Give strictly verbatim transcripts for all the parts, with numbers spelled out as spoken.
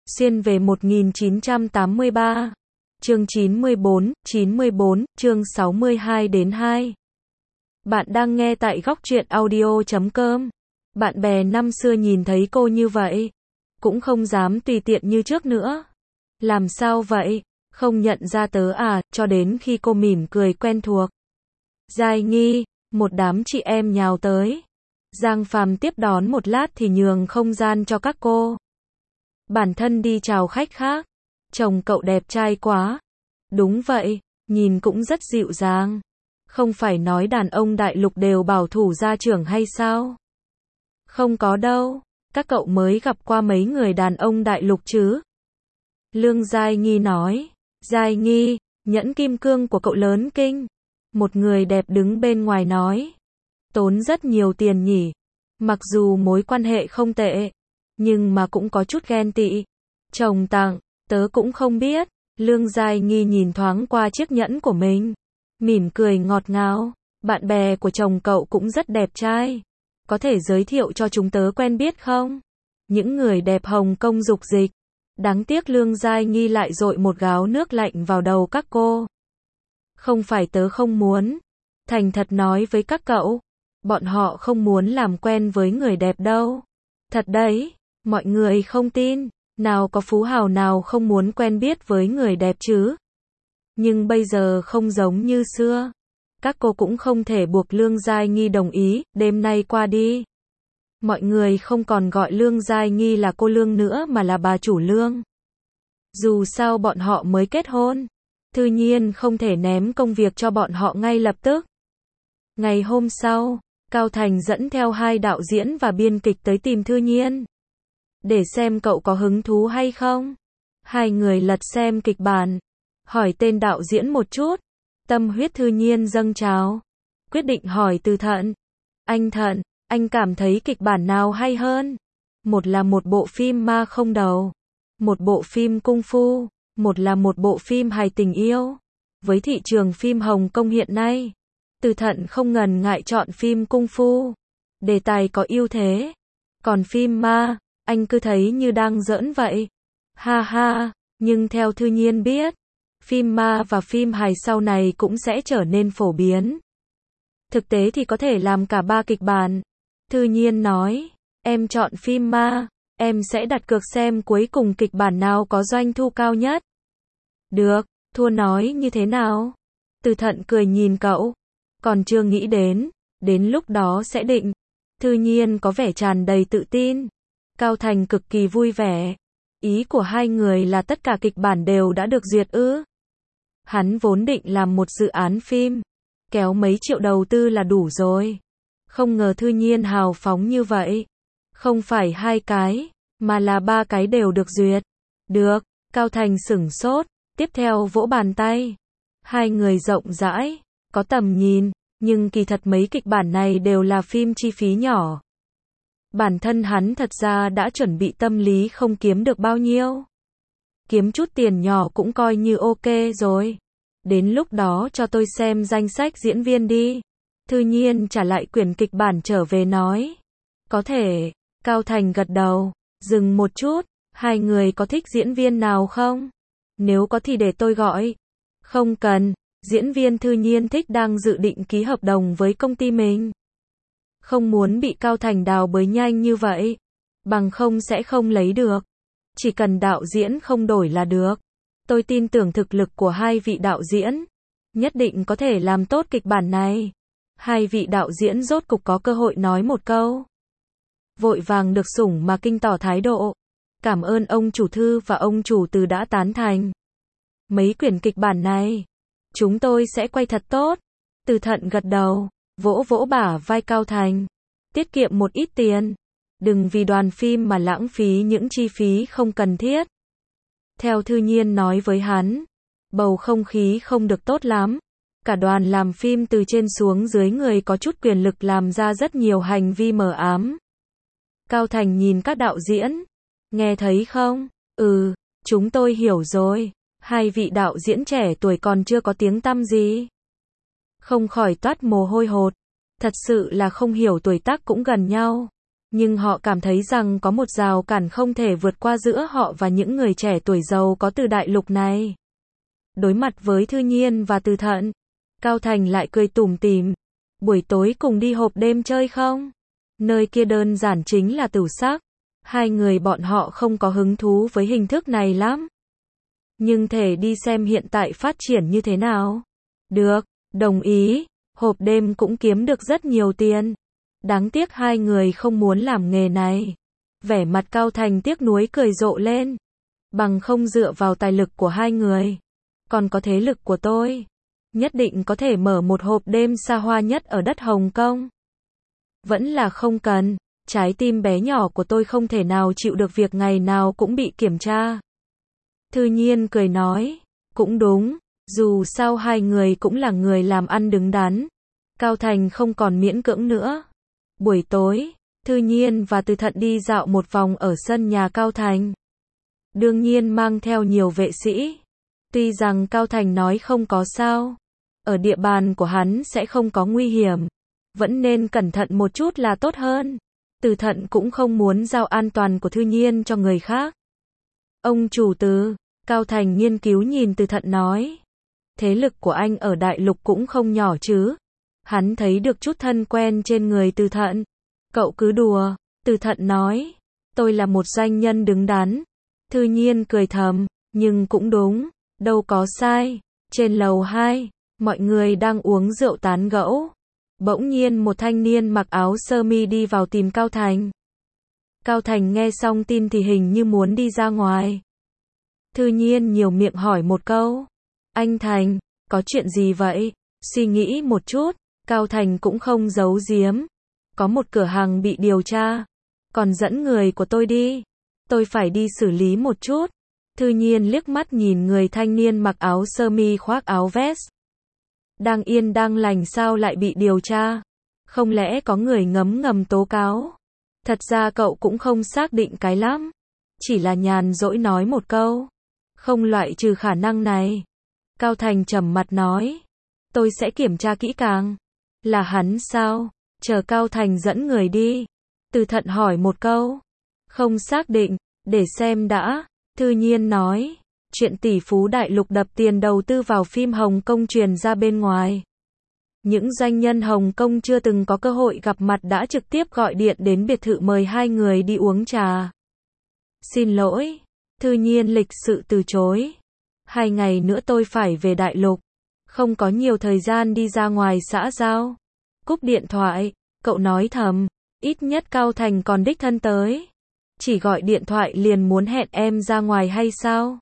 Xuyên về một nghìn chín trăm tám mươi ba. Chương chín mươi bốn, chín mươi bốn, chương sáu mươi hai đến hai. Bạn đang nghe tại góc truyện audio chấm com. Bạn bè năm xưa nhìn thấy cô như vậy, cũng không dám tùy tiện như trước nữa. Làm sao vậy? Không nhận ra tớ à? Cho đến khi cô mỉm cười quen thuộc. Giai Nghi, một đám chị em nhào tới. Giang Phàm tiếp đón một lát thì nhường không gian cho các cô. Bản thân đi chào khách khác. Chồng cậu đẹp trai quá. Đúng vậy, nhìn cũng rất dịu dàng. Không phải nói đàn ông đại lục đều bảo thủ gia trưởng hay sao? Không có đâu, các cậu mới gặp qua mấy người đàn ông đại lục chứ? Lương Giai Nghi nói. Giai Nghi, nhẫn kim cương của cậu lớn kinh. Một người đẹp đứng bên ngoài nói. Tốn rất nhiều tiền nhỉ. Mặc dù mối quan hệ không tệ, nhưng mà cũng có chút ghen tị. Chồng tặng, tớ cũng không biết. Lương Giai Nghi nhìn thoáng qua chiếc nhẫn của mình, mỉm cười ngọt ngào. Bạn bè của chồng cậu cũng rất đẹp trai. Có thể giới thiệu cho chúng tớ quen biết không? Những người đẹp Hồng Kông dục dịch. Đáng tiếc Lương Giai Nghi lại dội một gáo nước lạnh vào đầu các cô. Không phải tớ không muốn. Thành thật nói với các cậu, bọn họ không muốn làm quen với người đẹp đâu. Thật đấy, mọi người không tin. Nào có phú hào nào không muốn quen biết với người đẹp chứ? Nhưng bây giờ không giống như xưa. Các cô cũng không thể buộc Lương Giai Nghi đồng ý, đêm nay qua đi. Mọi người không còn gọi Lương Giai Nghi là cô Lương nữa mà là bà chủ Lương. Dù sao bọn họ mới kết hôn. Thư Nhiên không thể ném công việc cho bọn họ ngay lập tức. Ngày hôm sau, Cao Thành dẫn theo hai đạo diễn và biên kịch tới tìm Thư Nhiên. Để xem cậu có hứng thú hay không. Hai người lật xem kịch bản, hỏi tên đạo diễn một chút. Tâm huyết Thư Nhiên dâng trào. Quyết định hỏi Từ Thận. Anh Thận, anh cảm thấy kịch bản nào hay hơn? Một là một bộ phim ma không đầu, một bộ phim cung phu, một là một bộ phim hài tình yêu. Với thị trường phim Hồng Kông hiện nay, Từ Thận không ngần ngại chọn phim cung phu. Đề tài có ưu thế. Còn phim ma, anh cứ thấy như đang giỡn vậy. Ha ha, nhưng theo Thư Nhiên biết, phim ma và phim hài sau này cũng sẽ trở nên phổ biến. Thực tế thì có thể làm cả ba kịch bản. Thư Nhiên nói, em chọn phim ma, em sẽ đặt cược xem cuối cùng kịch bản nào có doanh thu cao nhất. Được, thua nói như thế nào? Từ Thận cười nhìn cậu. Còn chưa nghĩ đến, đến lúc đó sẽ định. Thư Nhiên có vẻ tràn đầy tự tin. Cao Thành cực kỳ vui vẻ. Ý của hai người là tất cả kịch bản đều đã được duyệt ư? Hắn vốn định làm một dự án phim, kéo mấy triệu đầu tư là đủ rồi. Không ngờ Thư Nhiên hào phóng như vậy. Không phải hai cái, mà là ba cái đều được duyệt. Được, Cao Thành sửng sốt, tiếp theo vỗ bàn tay. Hai người rộng rãi, có tầm nhìn, nhưng kỳ thật mấy kịch bản này đều là phim chi phí nhỏ. Bản thân hắn thật ra đã chuẩn bị tâm lý không kiếm được bao nhiêu. Kiếm chút tiền nhỏ cũng coi như ok rồi. Đến lúc đó cho tôi xem danh sách diễn viên đi. Thư Nhiên trả lại quyển kịch bản trở về nói. Có thể. Cao Thành gật đầu. Dừng một chút. Hai người có thích diễn viên nào không? Nếu có thì để tôi gọi. Không cần. Diễn viên Thư Nhiên thích đang dự định ký hợp đồng với công ty mình. Không muốn bị Cao Thành đào bới nhanh như vậy. Bằng không sẽ không lấy được. Chỉ cần đạo diễn không đổi là được. Tôi tin tưởng thực lực của hai vị đạo diễn. Nhất định có thể làm tốt kịch bản này. Hai vị đạo diễn rốt cục có cơ hội nói một câu. Vội vàng được sủng mà kinh tỏ thái độ. Cảm ơn ông chủ Thư và ông chủ Từ đã tán thành. Mấy quyển kịch bản này, chúng tôi sẽ quay thật tốt. Từ Thận gật đầu, vỗ vỗ bả vai Cao Thành. Tiết kiệm một ít tiền. Đừng vì đoàn phim mà lãng phí những chi phí không cần thiết. Theo Thư Nhiên nói với hắn, bầu không khí không được tốt lắm. Cả đoàn làm phim từ trên xuống dưới người có chút quyền lực làm ra rất nhiều hành vi mờ ám. Cao Thành nhìn các đạo diễn. Nghe thấy không? Ừ, chúng tôi hiểu rồi. Hai vị đạo diễn trẻ tuổi còn chưa có tiếng tăm gì. Không khỏi toát mồ hôi hột. Thật sự là không hiểu tuổi tác cũng gần nhau. Nhưng họ cảm thấy rằng có một rào cản không thể vượt qua giữa họ và những người trẻ tuổi giàu có từ đại lục này. Đối mặt với Thư Nhiên và Từ Thận, Cao Thành lại cười tủm tỉm. Buổi tối cùng đi hộp đêm chơi không? Nơi kia đơn giản chính là tửu sắc. Hai người bọn họ không có hứng thú với hình thức này lắm. Nhưng thể đi xem hiện tại phát triển như thế nào. Được, đồng ý. Hộp đêm cũng kiếm được rất nhiều tiền. Đáng tiếc hai người không muốn làm nghề này. Vẻ mặt Cao Thành tiếc nuối cười rộ lên. Bằng không dựa vào tài lực của hai người, còn có thế lực của tôi, nhất định có thể mở một hộp đêm xa hoa nhất ở đất Hồng Kông. Vẫn là không cần, trái tim bé nhỏ của tôi không thể nào chịu được việc ngày nào cũng bị kiểm tra. Thư Nhiên cười nói, cũng đúng, dù sao hai người cũng là người làm ăn đứng đắn. Cao Thành không còn miễn cưỡng nữa. Buổi tối, Thư Nhiên và Từ Thận đi dạo một vòng ở sân nhà Cao Thành. Đương nhiên mang theo nhiều vệ sĩ. Tuy rằng Cao Thành nói không có sao, ở địa bàn của hắn sẽ không có nguy hiểm, vẫn nên cẩn thận một chút là tốt hơn. Từ Thận cũng không muốn giao an toàn của Thư Nhiên cho người khác. Ông chủ Từ, Cao Thành nghiên cứu nhìn Từ Thận nói, thế lực của anh ở đại lục cũng không nhỏ chứ. Hắn thấy được chút thân quen trên người Từ Thận. Cậu cứ đùa, Từ Thận nói, tôi là một doanh nhân đứng đắn. Thư Nhiên cười thầm, nhưng cũng đúng, đâu có sai. Trên lầu hai, mọi người đang uống rượu tán gẫu. Bỗng nhiên một thanh niên mặc áo sơ mi đi vào tìm Cao Thành. Cao Thành nghe xong tin thì hình như muốn đi ra ngoài. Thư Nhiên nhiều miệng hỏi một câu, anh Thành, có chuyện gì vậy? Suy nghĩ một chút, Cao Thành cũng không giấu giếm. Có một cửa hàng bị điều tra, còn dẫn người của tôi đi. Tôi phải đi xử lý một chút. Thư Nhiên liếc mắt nhìn người thanh niên mặc áo sơ mi khoác áo vest. Đang yên đang lành sao lại bị điều tra? Không lẽ có người ngấm ngầm tố cáo? Thật ra cậu cũng không xác định cái lắm. Chỉ là nhàn rỗi nói một câu. Không loại trừ khả năng này. Cao Thành trầm mặt nói. Tôi sẽ kiểm tra kỹ càng. Là hắn sao? Chờ Cao Thành dẫn người đi. Từ Thận hỏi một câu. Không xác định, để xem đã. Thư Nhiên nói. Chuyện tỷ phú đại lục đập tiền đầu tư vào phim Hồng Kông truyền ra bên ngoài. Những doanh nhân Hồng Kông chưa từng có cơ hội gặp mặt đã trực tiếp gọi điện đến biệt thự mời hai người đi uống trà. Xin lỗi, Thư Nhiên lịch sự từ chối. Hai ngày nữa tôi phải về đại lục. Không có nhiều thời gian đi ra ngoài xã giao. Cúp điện thoại, cậu nói thầm, ít nhất Cao Thành còn đích thân tới. Chỉ gọi điện thoại liền muốn hẹn em ra ngoài hay sao?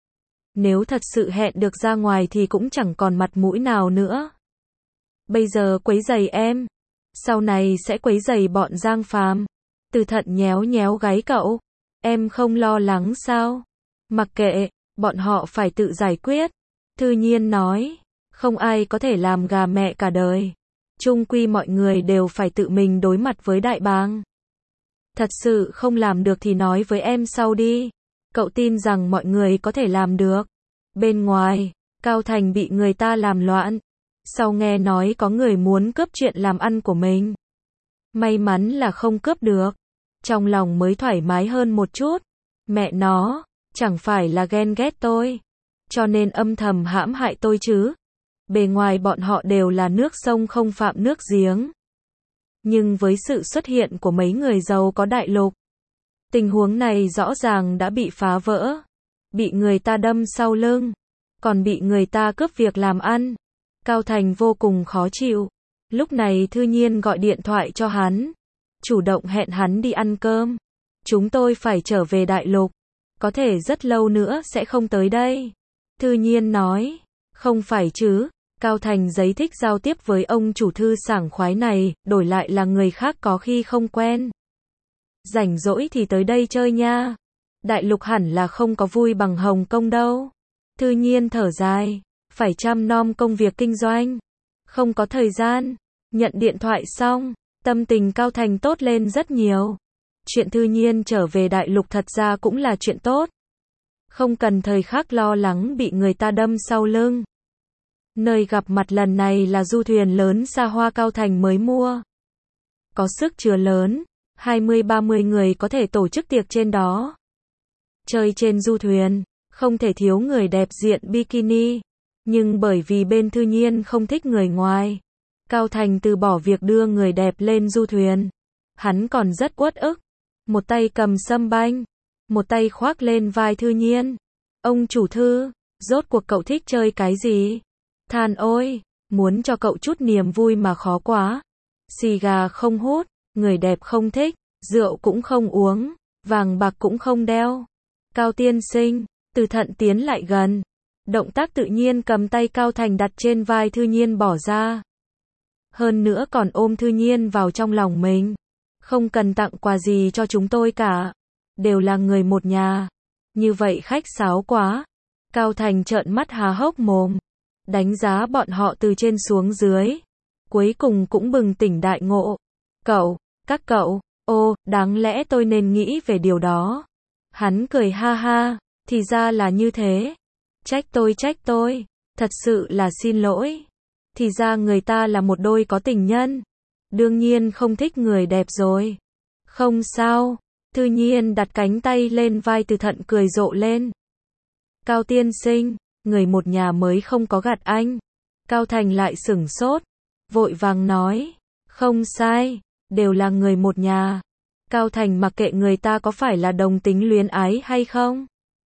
Nếu thật sự hẹn được ra ngoài thì cũng chẳng còn mặt mũi nào nữa. Bây giờ quấy rầy em, sau này sẽ quấy rầy bọn Giang Phàm. Từ Thận nhéo nhéo gáy cậu, em không lo lắng sao? Mặc kệ, bọn họ phải tự giải quyết. Thư Nhiên nói, không ai có thể làm gà mẹ cả đời. Chung quy mọi người đều phải tự mình đối mặt với đại bàng. Thật sự không làm được thì nói với em sau đi. Cậu tin rằng mọi người có thể làm được. Bên ngoài, Cao Thành bị người ta làm loạn. Sau nghe nói có người muốn cướp chuyện làm ăn của mình. May mắn là không cướp được. Trong lòng mới thoải mái hơn một chút. Mẹ nó, chẳng phải là ghen ghét tôi. Cho nên âm thầm hãm hại tôi chứ. Bề ngoài bọn họ đều là nước sông không phạm nước giếng. Nhưng với sự xuất hiện của mấy người giàu có đại lục, tình huống này rõ ràng đã bị phá vỡ. Bị người ta đâm sau lưng, còn bị người ta cướp việc làm ăn. Cao Thành vô cùng khó chịu. Lúc này Thư Nhiên gọi điện thoại cho hắn, chủ động hẹn hắn đi ăn cơm. Chúng tôi phải trở về đại lục, có thể rất lâu nữa sẽ không tới đây. Thư Nhiên nói, không phải chứ. Cao Thành giấy thích giao tiếp với ông chủ Thư sảng khoái này, đổi lại là người khác có khi không quen. Rảnh rỗi thì tới đây chơi nha. Đại lục hẳn là không có vui bằng Hồng Kông đâu. Thư Nhiên thở dài, phải chăm nom công việc kinh doanh, không có thời gian. Nhận điện thoại xong, tâm tình Cao Thành tốt lên rất nhiều. Chuyện Thư Nhiên trở về đại lục thật ra cũng là chuyện tốt. Không cần thời khắc lo lắng bị người ta đâm sau lưng. Nơi gặp mặt lần này là du thuyền lớn xa hoa Cao Thành mới mua. Có sức chứa lớn, hai mươi ba mươi người có thể tổ chức tiệc trên đó. Chơi trên du thuyền, không thể thiếu người đẹp diện bikini. Nhưng bởi vì bên Thư Nhiên không thích người ngoài, Cao Thành từ bỏ việc đưa người đẹp lên du thuyền. Hắn còn rất uất ức. Một tay cầm sâm banh, một tay khoác lên vai Thư Nhiên. Ông chủ Thư, rốt cuộc cậu thích chơi cái gì? Than ôi, muốn cho cậu chút niềm vui mà khó quá. Xì gà không hút, người đẹp không thích, rượu cũng không uống, vàng bạc cũng không đeo. Cao tiên sinh, Từ Thận tiến lại gần. Động tác tự nhiên cầm tay Cao Thành đặt trên vai Thư Nhiên bỏ ra. Hơn nữa còn ôm Thư Nhiên vào trong lòng mình. Không cần tặng quà gì cho chúng tôi cả. Đều là người một nhà. Như vậy khách sáo quá. Cao Thành trợn mắt há hốc mồm. Đánh giá bọn họ từ trên xuống dưới. Cuối cùng cũng bừng tỉnh đại ngộ. Cậu, các cậu, ô, đáng lẽ tôi nên nghĩ về điều đó. Hắn cười ha ha, thì ra là như thế. Trách tôi trách tôi, thật sự là xin lỗi. Thì ra người ta là một đôi có tình nhân. Đương nhiên không thích người đẹp rồi. Không sao, Thư Nhiên đặt cánh tay lên vai Từ Thận cười rộ lên. Cao tiên sinh, người một nhà mới không có gạt anh. Cao Thành lại sửng sốt, vội vàng nói, không sai, đều là người một nhà. Cao Thành mặc kệ người ta có phải là đồng tính luyến ái hay không.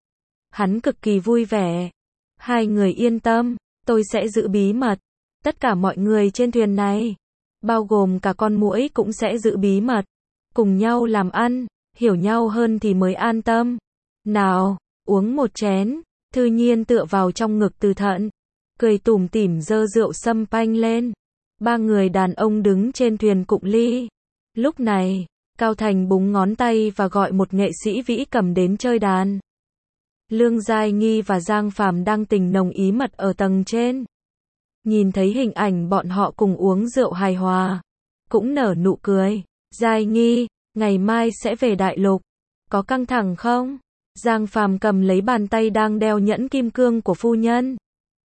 Hắn cực kỳ vui vẻ. Hai người yên tâm, tôi sẽ giữ bí mật. Tất cả mọi người trên thuyền này, bao gồm cả con muỗi cũng sẽ giữ bí mật. Cùng nhau làm ăn, hiểu nhau hơn thì mới an tâm. Nào, uống một chén. Thư Nhiên tựa vào trong ngực Từ Thận, cười tủm tỉm dơ rượu sâm panh lên. Ba người đàn ông đứng trên thuyền cụng ly. Lúc này, Cao Thành búng ngón tay và gọi một nghệ sĩ vĩ cầm đến chơi đàn. Lương Giai Nghi và Giang Phàm đang tình nồng ý mật ở tầng trên. Nhìn thấy hình ảnh bọn họ cùng uống rượu hài hòa, cũng nở nụ cười. Giai Nghi, ngày mai sẽ về Đại Lục. Có căng thẳng không? Giang Phàm cầm lấy bàn tay đang đeo nhẫn kim cương của phu nhân.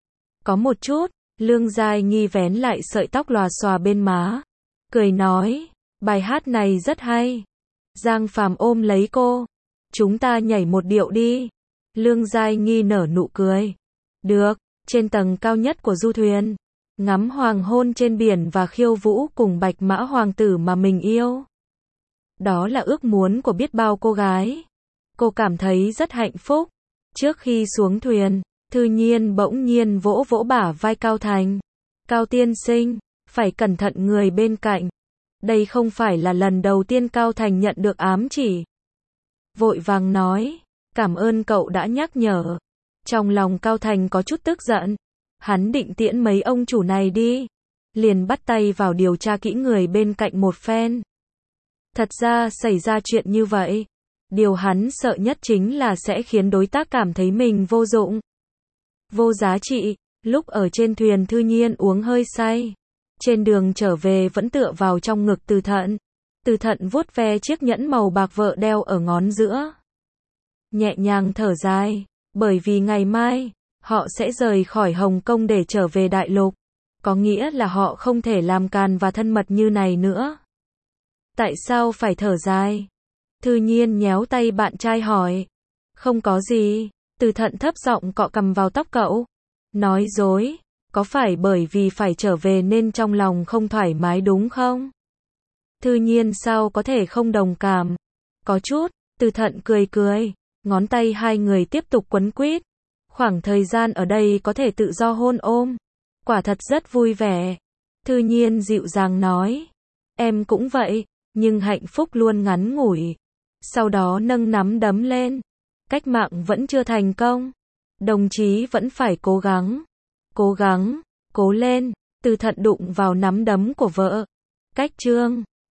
Có một chút. Lương Giai Nghi vén lại sợi tóc lòa xòa bên má, cười nói, bài hát này rất hay. Giang Phàm ôm lấy cô, chúng ta nhảy một điệu đi. Lương Giai Nghi nở nụ cười. Được, trên tầng cao nhất của du thuyền, ngắm hoàng hôn trên biển và khiêu vũ cùng bạch mã hoàng tử mà mình yêu. Đó là ước muốn của biết bao cô gái. Cô cảm thấy rất hạnh phúc. Trước khi xuống thuyền, Thư Nhiên bỗng nhiên vỗ vỗ bả vai Cao Thành. Cao tiên sinh, phải cẩn thận người bên cạnh. Đây không phải là lần đầu tiên Cao Thành nhận được ám chỉ. Vội vàng nói, cảm ơn cậu đã nhắc nhở. Trong lòng Cao Thành có chút tức giận. Hắn định tiễn mấy ông chủ này đi. Liền bắt tay vào điều tra kỹ người bên cạnh một phen. Thật ra xảy ra chuyện như vậy. Điều hắn sợ nhất chính là sẽ khiến đối tác cảm thấy mình vô dụng. Vô giá trị. Lúc ở trên thuyền Thư Nhiên uống hơi say. Trên đường trở về vẫn tựa vào trong ngực Từ Thận. Từ Thận vuốt ve chiếc nhẫn màu bạc vợ đeo ở ngón giữa. Nhẹ nhàng thở dài. Bởi vì ngày mai, họ sẽ rời khỏi Hồng Kông để trở về Đại Lục. Có nghĩa là họ không thể làm càn và thân mật như này nữa. Tại sao phải thở dài? Thư Nhiên nhéo tay bạn trai hỏi. Không có gì. Từ Thận thấp giọng cọ cằm vào tóc cậu. Nói dối. Có phải bởi vì phải trở về nên trong lòng không thoải mái đúng không? Thư Nhiên sao có thể không đồng cảm? Có chút. Từ Thận cười cười. Ngón tay hai người tiếp tục quấn quýt. Khoảng thời gian ở đây có thể tự do hôn ôm. Quả thật rất vui vẻ. Thư Nhiên dịu dàng nói. Em cũng vậy. Nhưng hạnh phúc luôn ngắn ngủi. Sau đó nâng nắm đấm lên. Cách mạng vẫn chưa thành công. Đồng chí vẫn phải cố gắng. Cố gắng, cố lên. Từ Thận đụng vào nắm đấm của vợ. Cách chương